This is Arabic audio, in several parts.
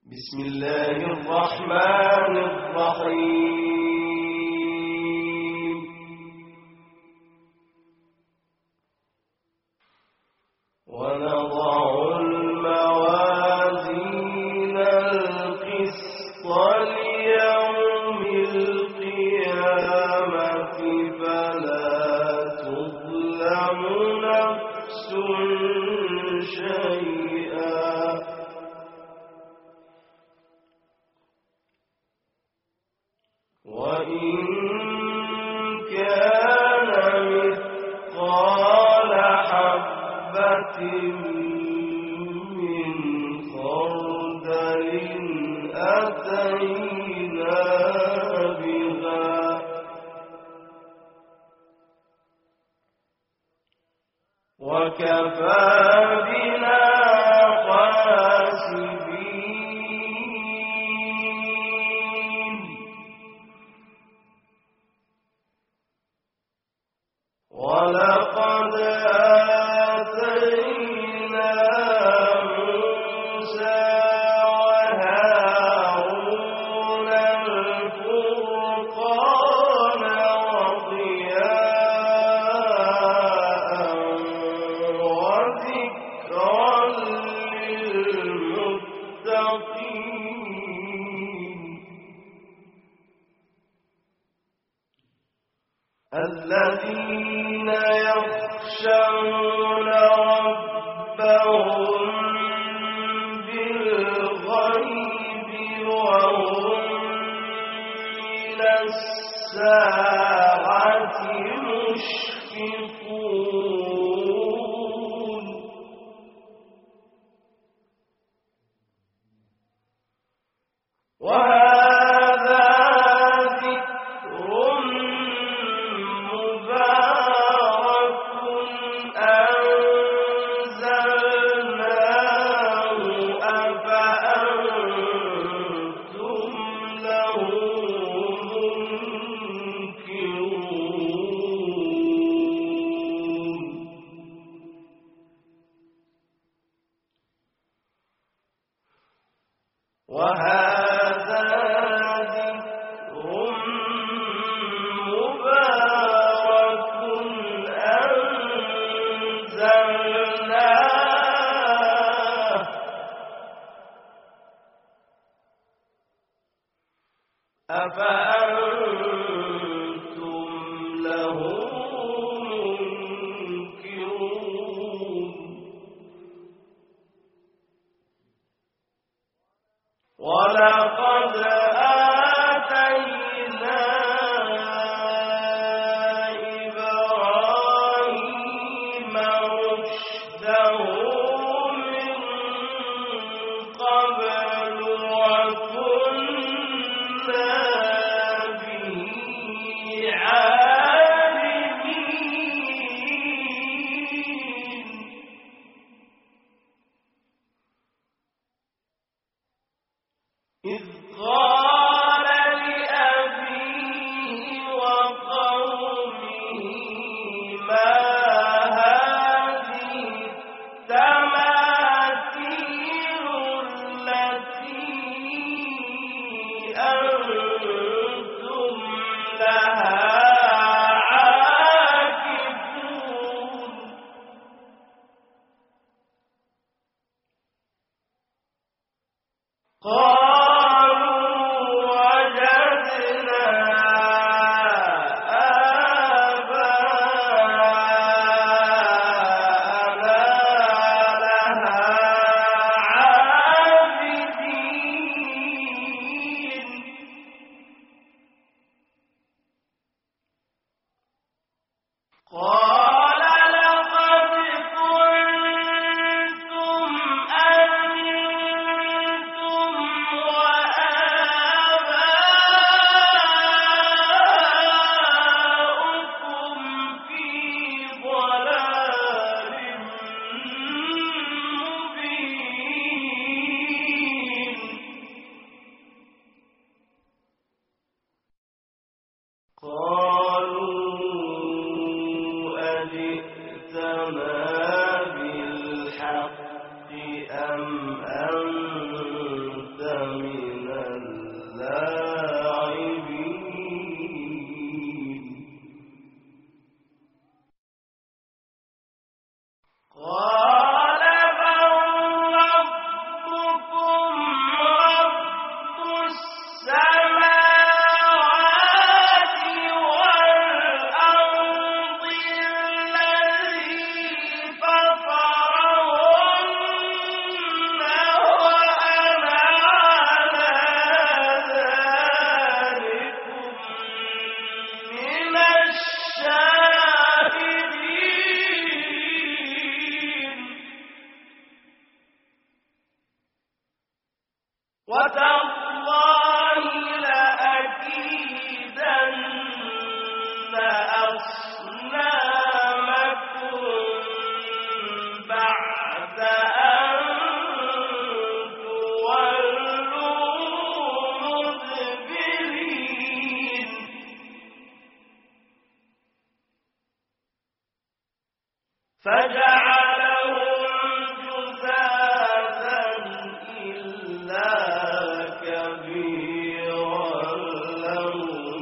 بسم الله الرحمن الرحيم ونضع الموازين القسط ليوم القيامة فلا تظلم نفس شيئا وإن كان مثقال حبة من خردل أتينا بها وكفى بنا حاسبين ولقد آتينا موسى وهارون الفرقان وضياء وذكرا للمتقين الذين يخشون ربهم بالغيب وهم من الساعة مشفقون وهذا ذكر مبارك أنزلناه أفأنتم له منكرون وهذا ذكر مبارك أنزلناه أفأنتم له منكرون ولقد آتينا إبراهيم رشده من قبل وكنا به عالمين إذ قال لأبيه وقومه ما هذه التماثيل التي أنتم لها عاكفون قالوا وجدنا آباءنا لها عابدين قال لقد كنتم أنتم وتالله لأكيدن أصنامكم بعد أن تولوا مدبرين فجعلهم جذاذا إلا كبيرا لهم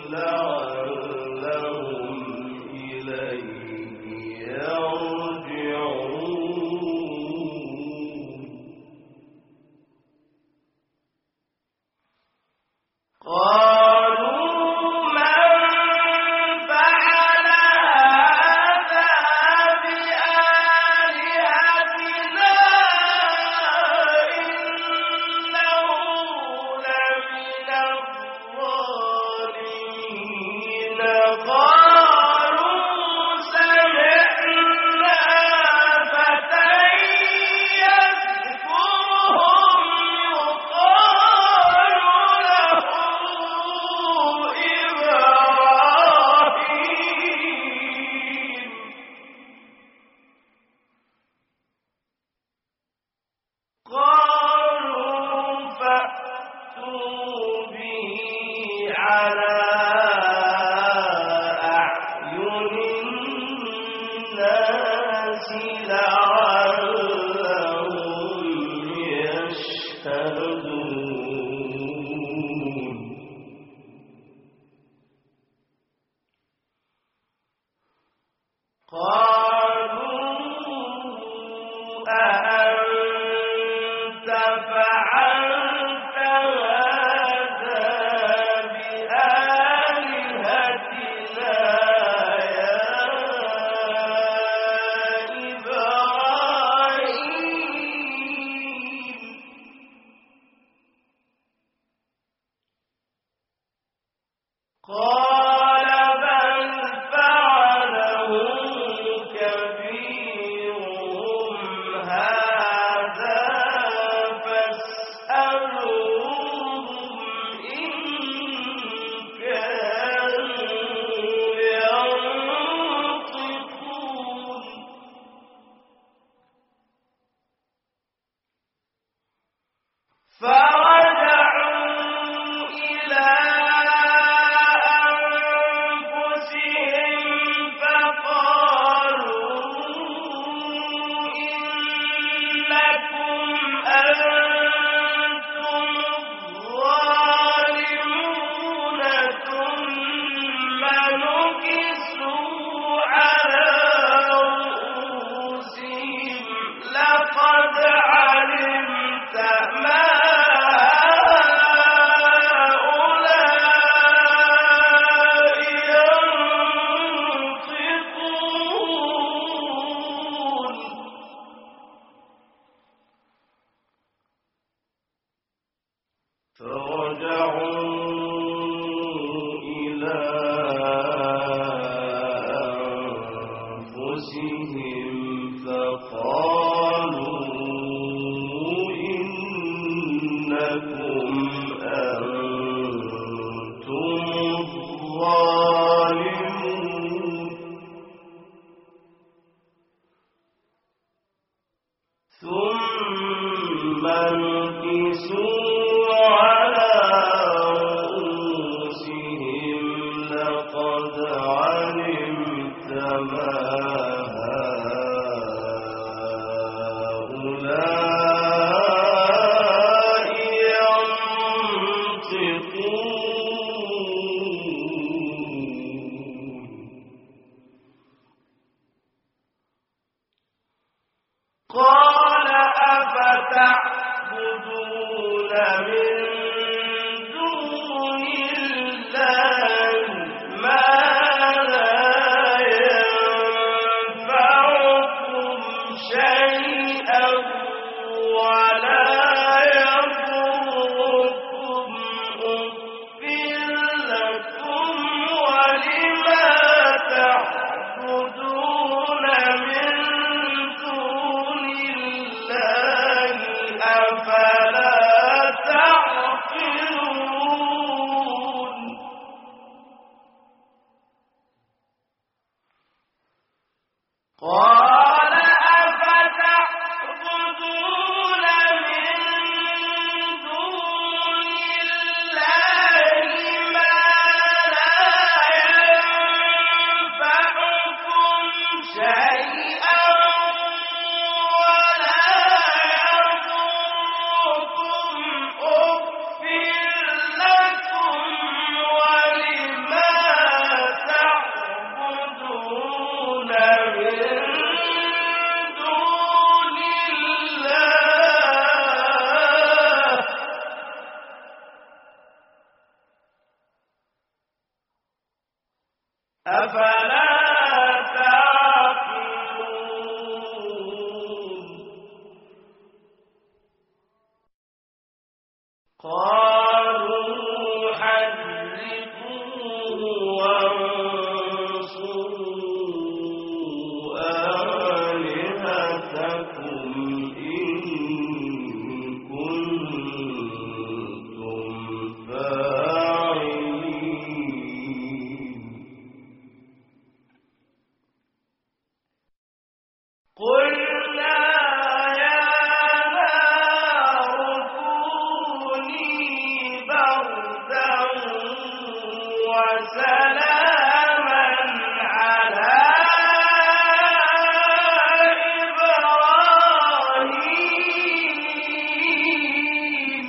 لعلهم إليه يرجعون قالوا من فعل هذا بآلهتنا إنه لمن الظالمين قالوا سمعنا فتى يذكرهم يقال له إبراهيم قالوا فأتوا به على أعين الناس لعلهم يشهدون قالوا أأنت فعلت هذا بآلهتنا يا إبراهيم قال بل فعله كبيرهم هذا فاسألوهم إن كانوا ينطقون فرجعوا إلى أنفسهم فقالوا إنكم أنتم الظالمون ثم نكسوا على رؤوسهم لقد علمت ما هؤلاء ينطقون فرجعوا إلى أنفسهم فقالوا إنكم أنتم الظالمون ثم نكسوا على أفلا تعقلون قالوا حرقوه وانصروا آلهتكم إن كنتم فاعلين قلنا يا نار كوني بردا وسلاما على إبراهيم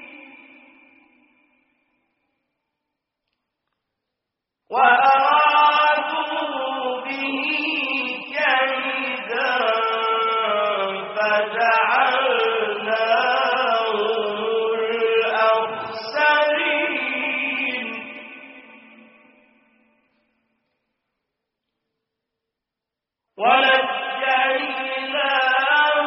وأرادوا به كيدا فجعلناهم الأخسرين ونجيناه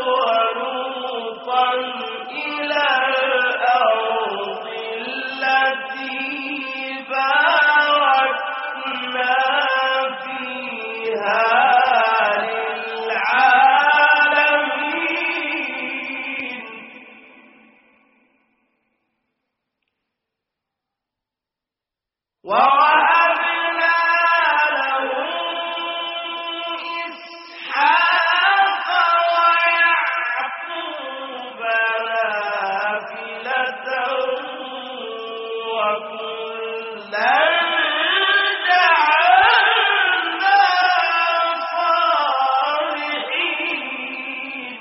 ولوطا إلى الأرض التي باركنا فيها للعالمين ووهبنا له إسحاق ويعقوب نافلة وكلا جعلنا صالحين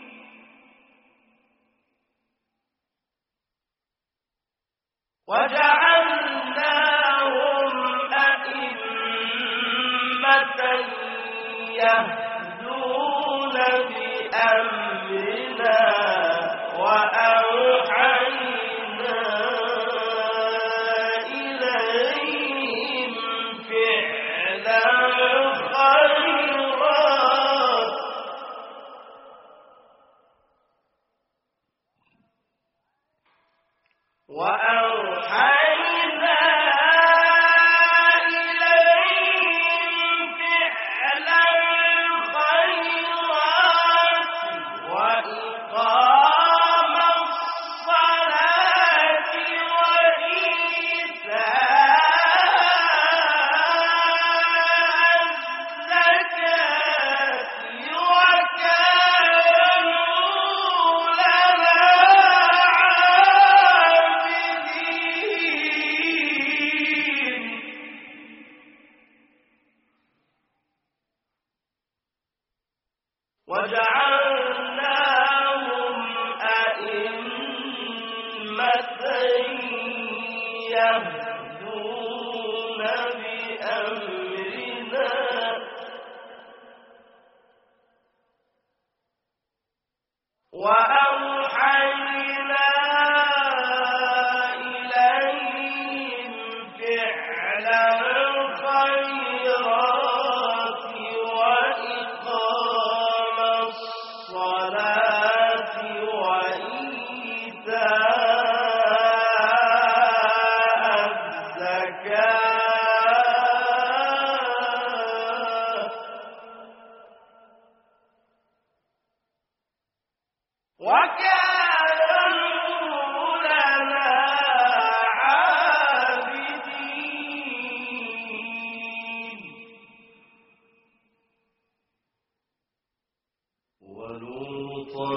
وجعلناهم أئمة يهدون بأمرنا وأوحينا إليهم فعل الخيرات وأوحينا إليهم فعل الخيرات وإقام الصلاة وإيتاء الزكاة وكانوا لنا عابدين وجعلناهم أئمة يهدون بأمرنا وأوحينا إليهم فعل الخيرات وإقام الصلاة وإيتاء الزكاة وكانوا لنا عابدين ولوطا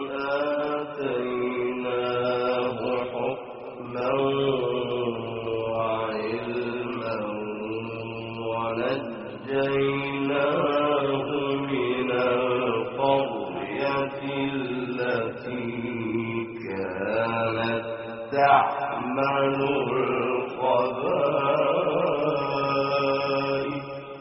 آتيناه حكما وعلما ونجيناه من القرية التي كانت تعمل الخبائث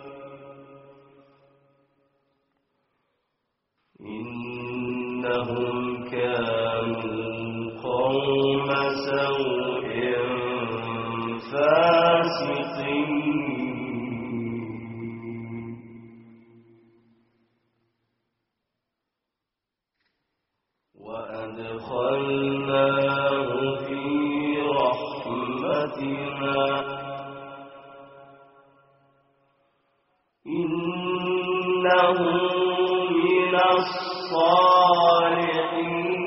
إنهم كانوا قوم سوء فاسقين وأدخلناه في رحمتنا إنه من الصالحين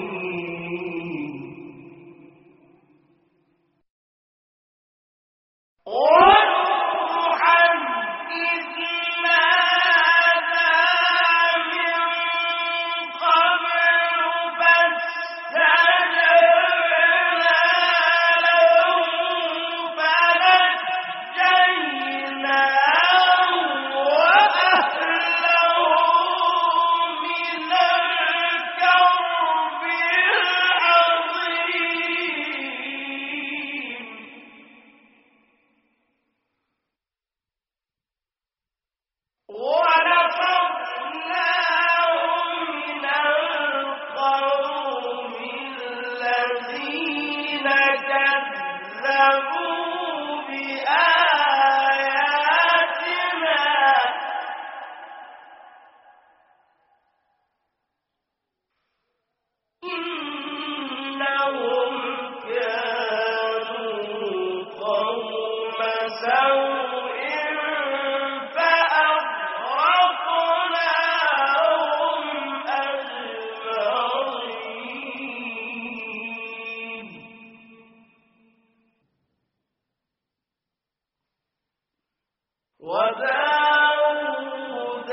وداود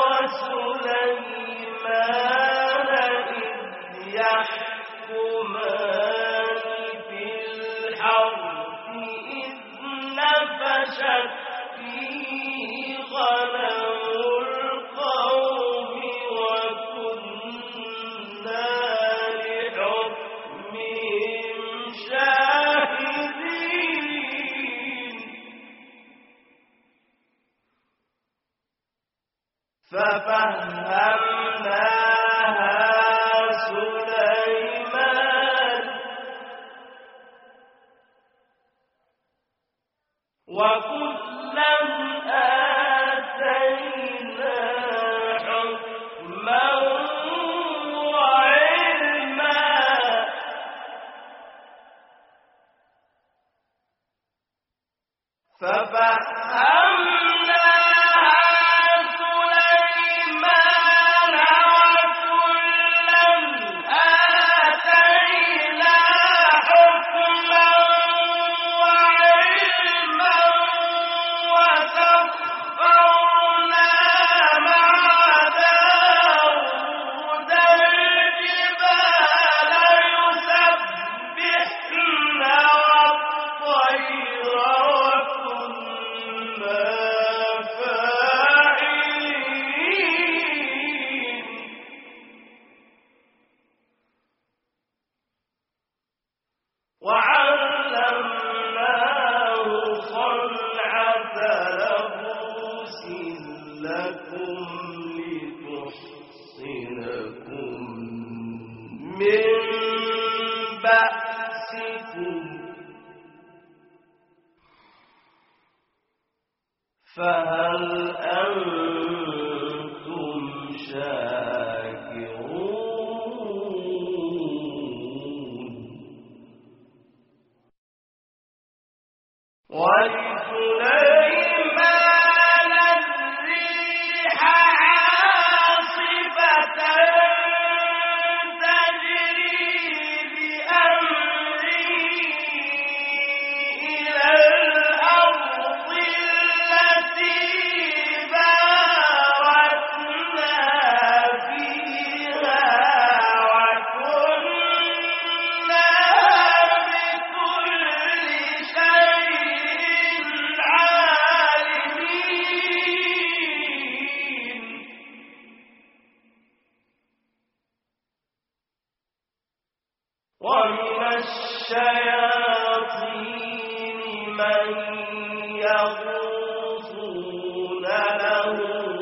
وسليمان إذ يحكمان في الحرث إذ نفشت فيه غنم القوم وكنا لحكمهم شاهدين ففهمناها سليمان وكلا آتينا حكما وعلما وعلمناه صنعة لبوس لكم لتحصنكم من بأسكم فهل أنتم شاكرون ولسليمان الريح عاصفة تجري بأمره إلى الأرض التي باركنا فيها وكنا بكل شيء عالمين ومن الشياطين من يغوصون له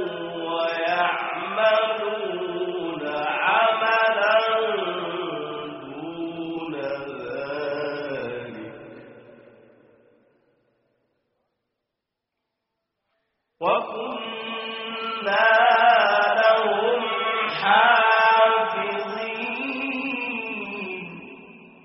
ويعملون عملا دون ذلك وكنا لهم حافظين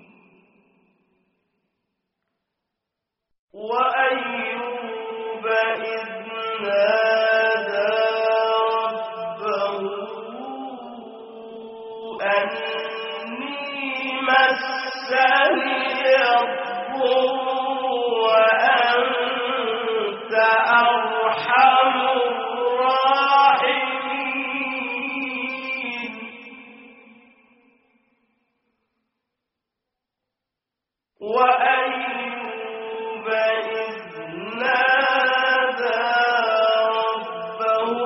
وأيوب إذ نادى ربه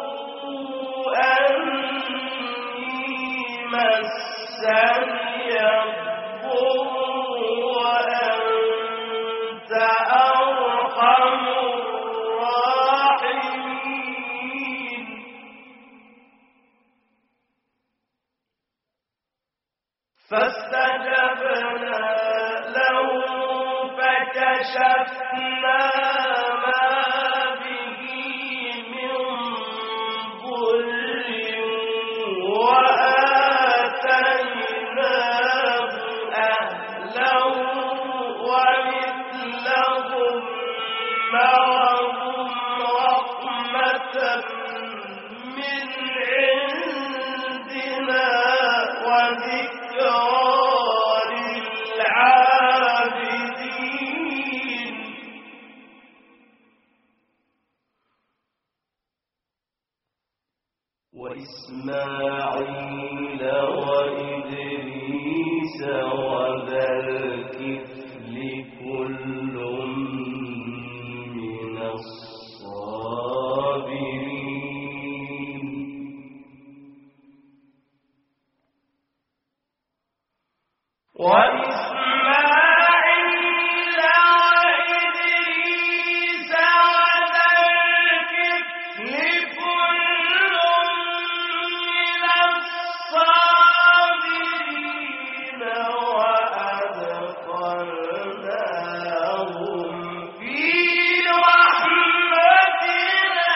أني مسني الضر وأنت أرحم الراحمين فاستجبنا له فكشفنا ما به من ضر وآتيناه أهله ومثلهم معهم رحمة من عندنا وذكرى للعابدين وإسماعيل وإدريس وذا الكفل كل من الصابرين وإسماعيل وإدريس وذا الكفل كل من الصابرين وأدخلناهم في رحمتنا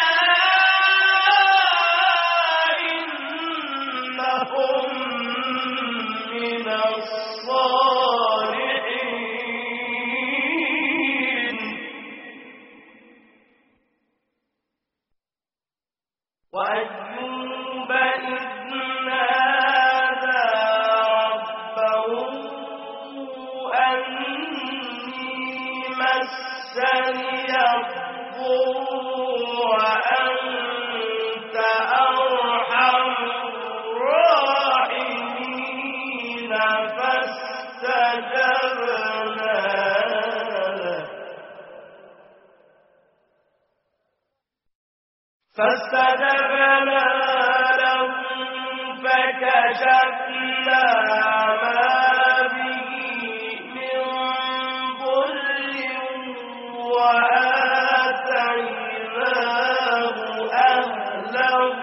إنهم من الصالحين وأيوب إذ نادى ربه أني مسني الضر وأنت أرحم الراحمين فاستجبنا له فكشفنا ما به من ضر وآتيناه أهله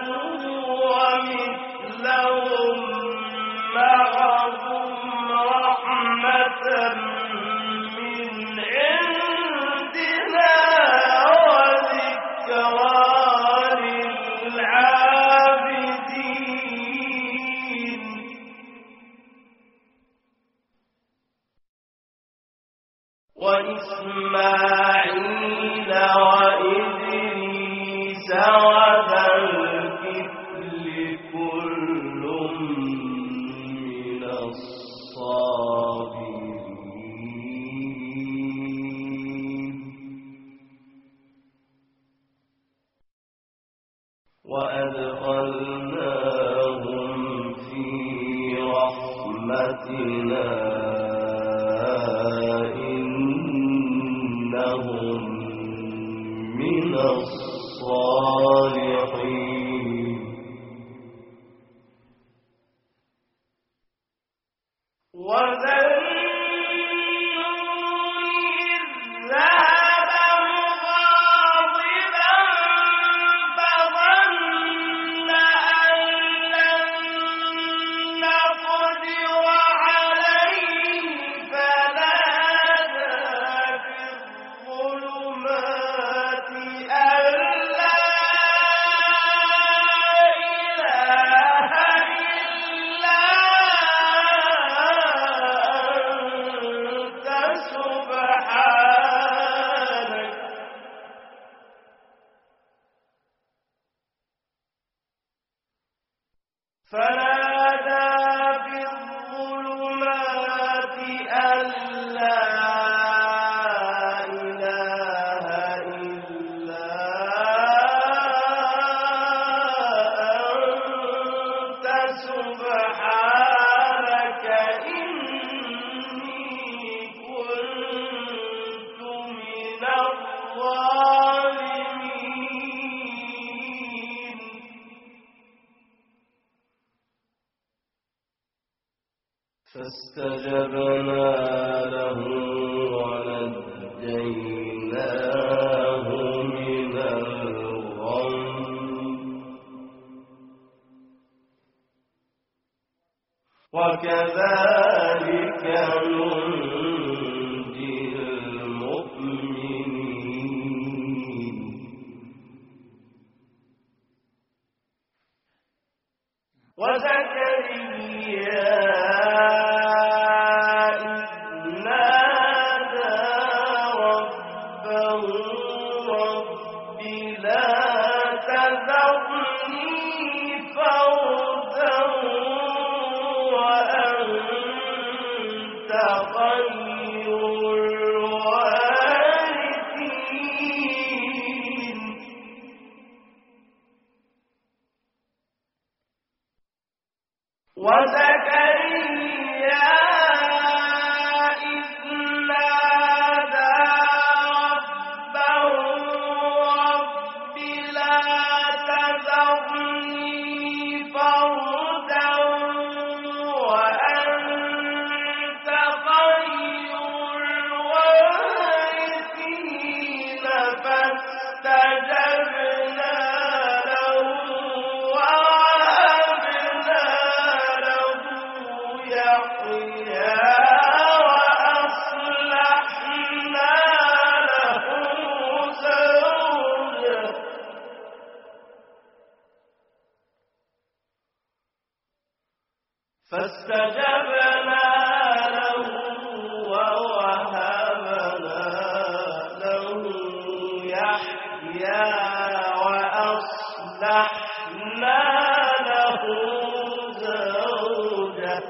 ومثلهم معهم رحمة من عندنا وذكرى للعابدين وإسماعيل وإدريس وذا الكفل كل من الصابرين وأدخلناهم في رحمتنا إنهم من الصالحين وذنون إذ ذهب مغاضبا فظن أن لن نقدر عليه فنادى في الظلمات أن لا إله إلا أنت سبحانك فنادى في الظلمات أن لا إله إلا أنت سبحانك إني فاستجبنا له ونجيناه من الغم وكذلك ننجي المؤمنين وزكريا فاستجبنا له ووهبنا له يحيى وأصلحنا له زوجه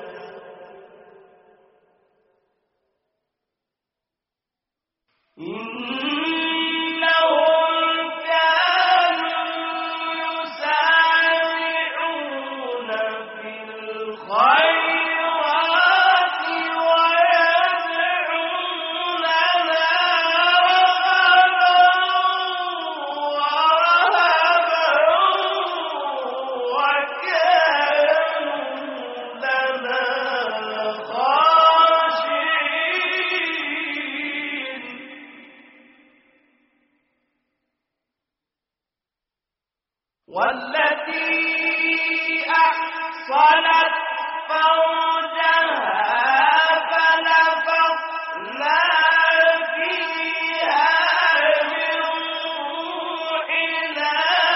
والتي أحصنت فرجها فنفخنا فيها من روحنا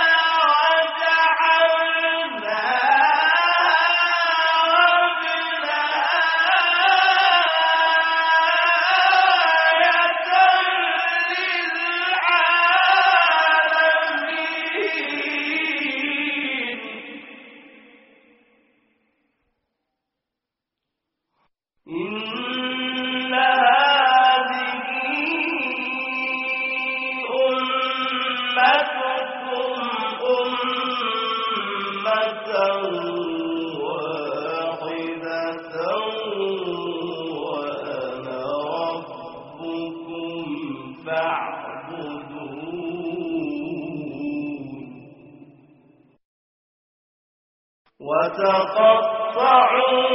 وتقطعوا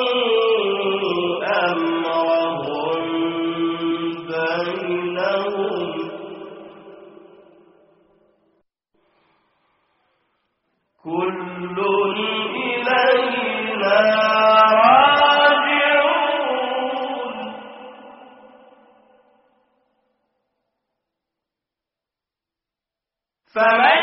أمرهم بينهم كل إلينا راجعون فمن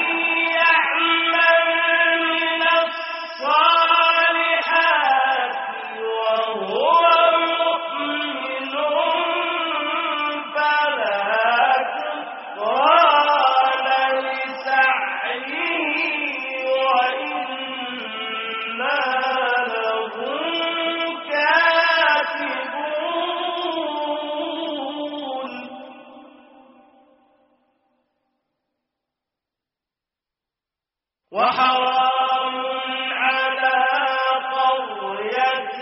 وحرام على قرية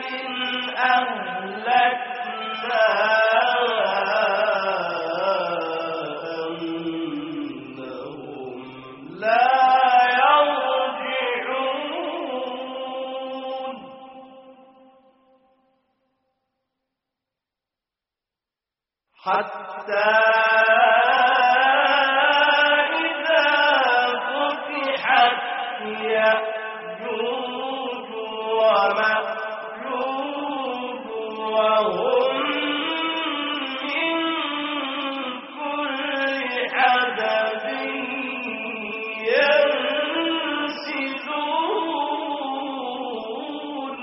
أهلكناها أنهم لا يرجعون حتى إذا فتحت يأجوج ومأجوج وهم من كل حدب ينسلون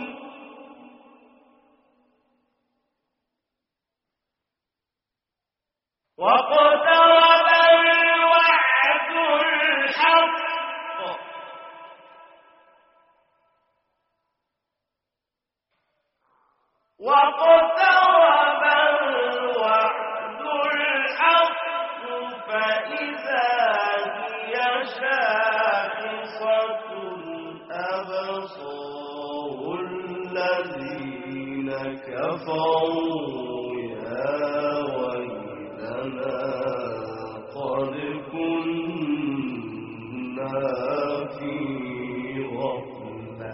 واقترب الوعد الحق واقترب الوعد الحق فإذا هي شاخصة أبصار الذين كفروا يا ويلنا قد كنا في غفلة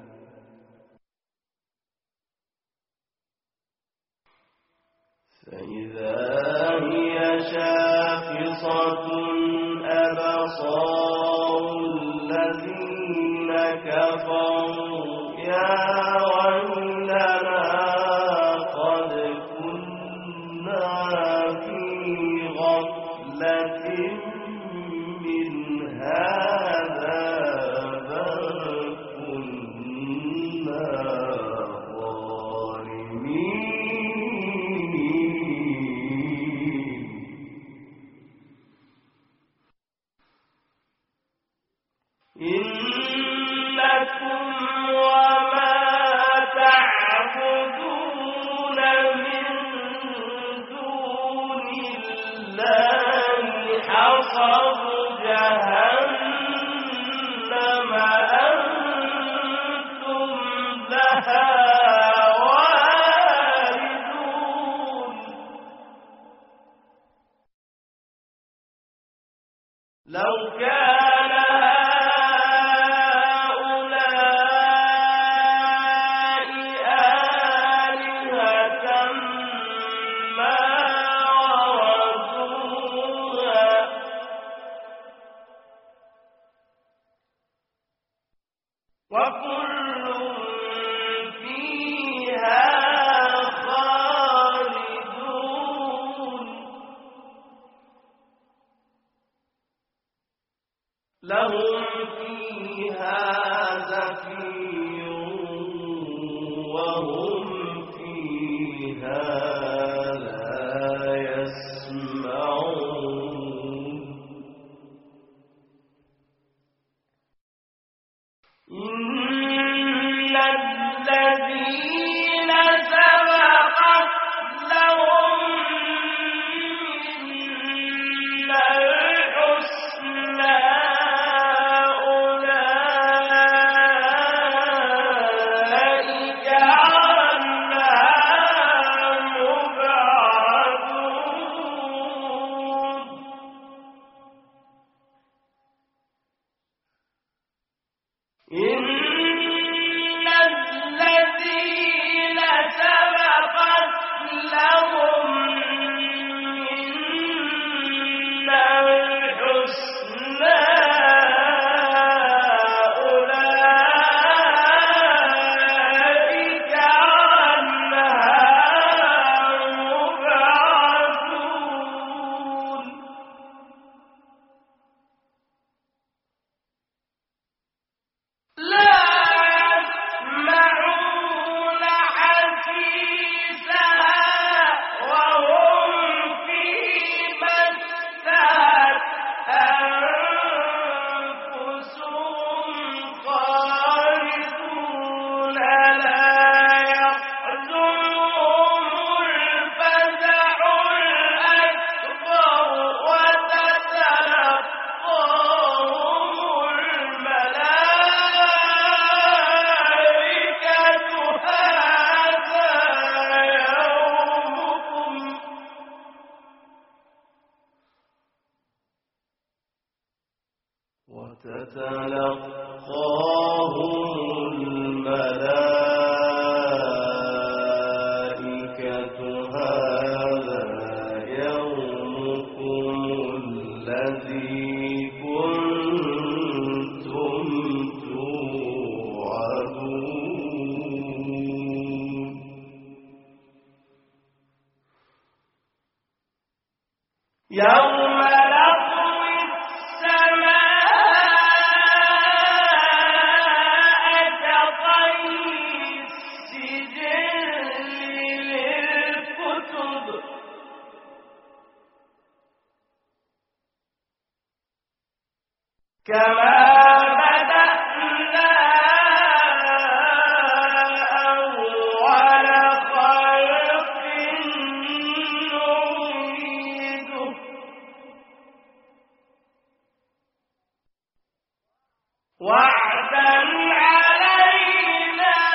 فإذا هي شاخصة أبصار الذين كفروا يا ويلنا قد كنا في غفلة من هذا بل كنا ظالمين إنكم وما تعبدون من دون الله حصب جهنم أنتم لها واردون لو كان هؤلاء آلهة ما وردوها وكل فيها خالدون لهم فيها زفير وهم فيها لا يسمعون إن الذين سبقت لهم منا الحسنى أولئك عنها مبعدون إن الذين سبقت لهم منا الحسنى أولئك عنها مبعدون لا يسمعون حسيسها وهم فيما اشتهت أنفسهم خالدون لا يحزنهم الفزع الأكبر وتتلقاهم الملائكة هذا يومكم وتتلقاهم الملائكة هذا يوم نطوي السماء كطي السجل للكتب كما بدأنا أول خلق نعيده وعدا علينا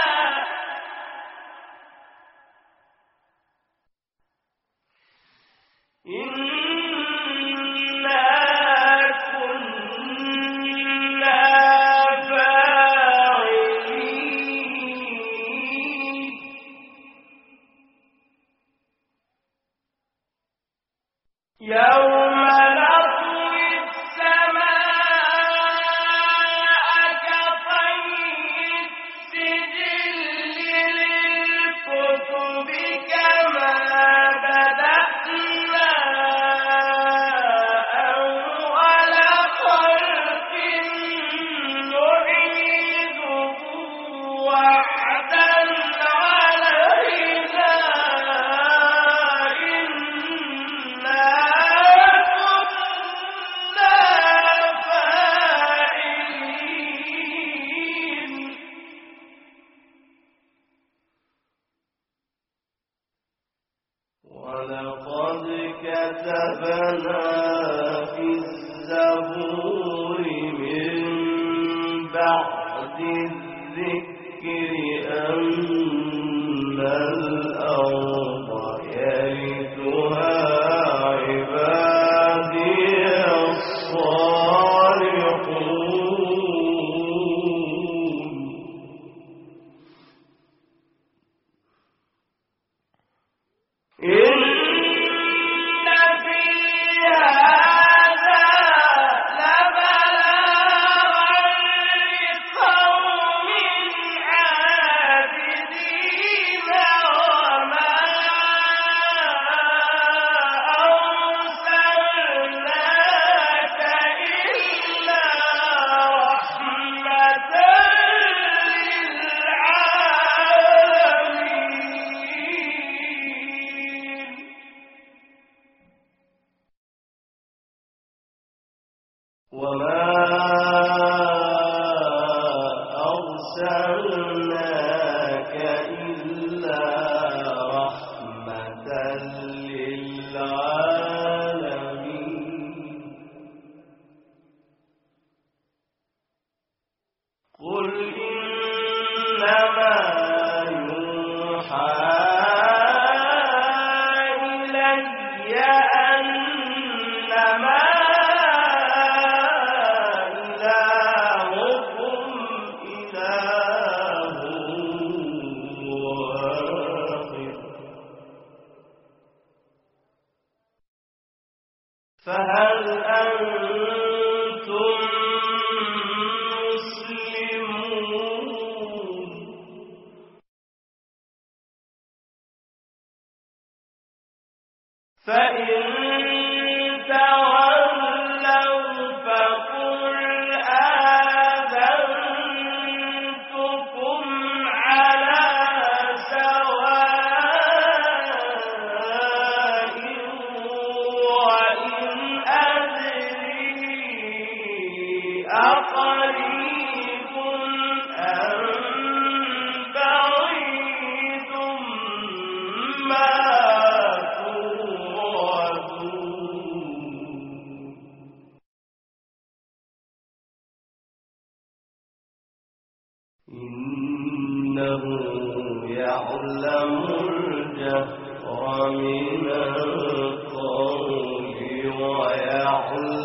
إنا كنا فاعلين يوم نطوي السماء كطي السجل للكتب كما بدأنا أول خلق نعيده وعدا علينا إنا كنا فاعلين ولقد كتبنا في الزبور من بعد الذكر أن الأرض يرثها عبادي الصالحون إن في هذا لبلاغا لقوم عابدين وما أرسلناك إلا رحمة للعالمين وما أرسلناك إلا رحمة للعالمين قل إنما يوحى إلي أنما إلهكم إله واحد فهل أنتم مسلمون فإن تولوا فقل آذنتكم على سواء وإن أدري أقريب أم بعيد ما إنه يعلم الجهر من القول ويعلم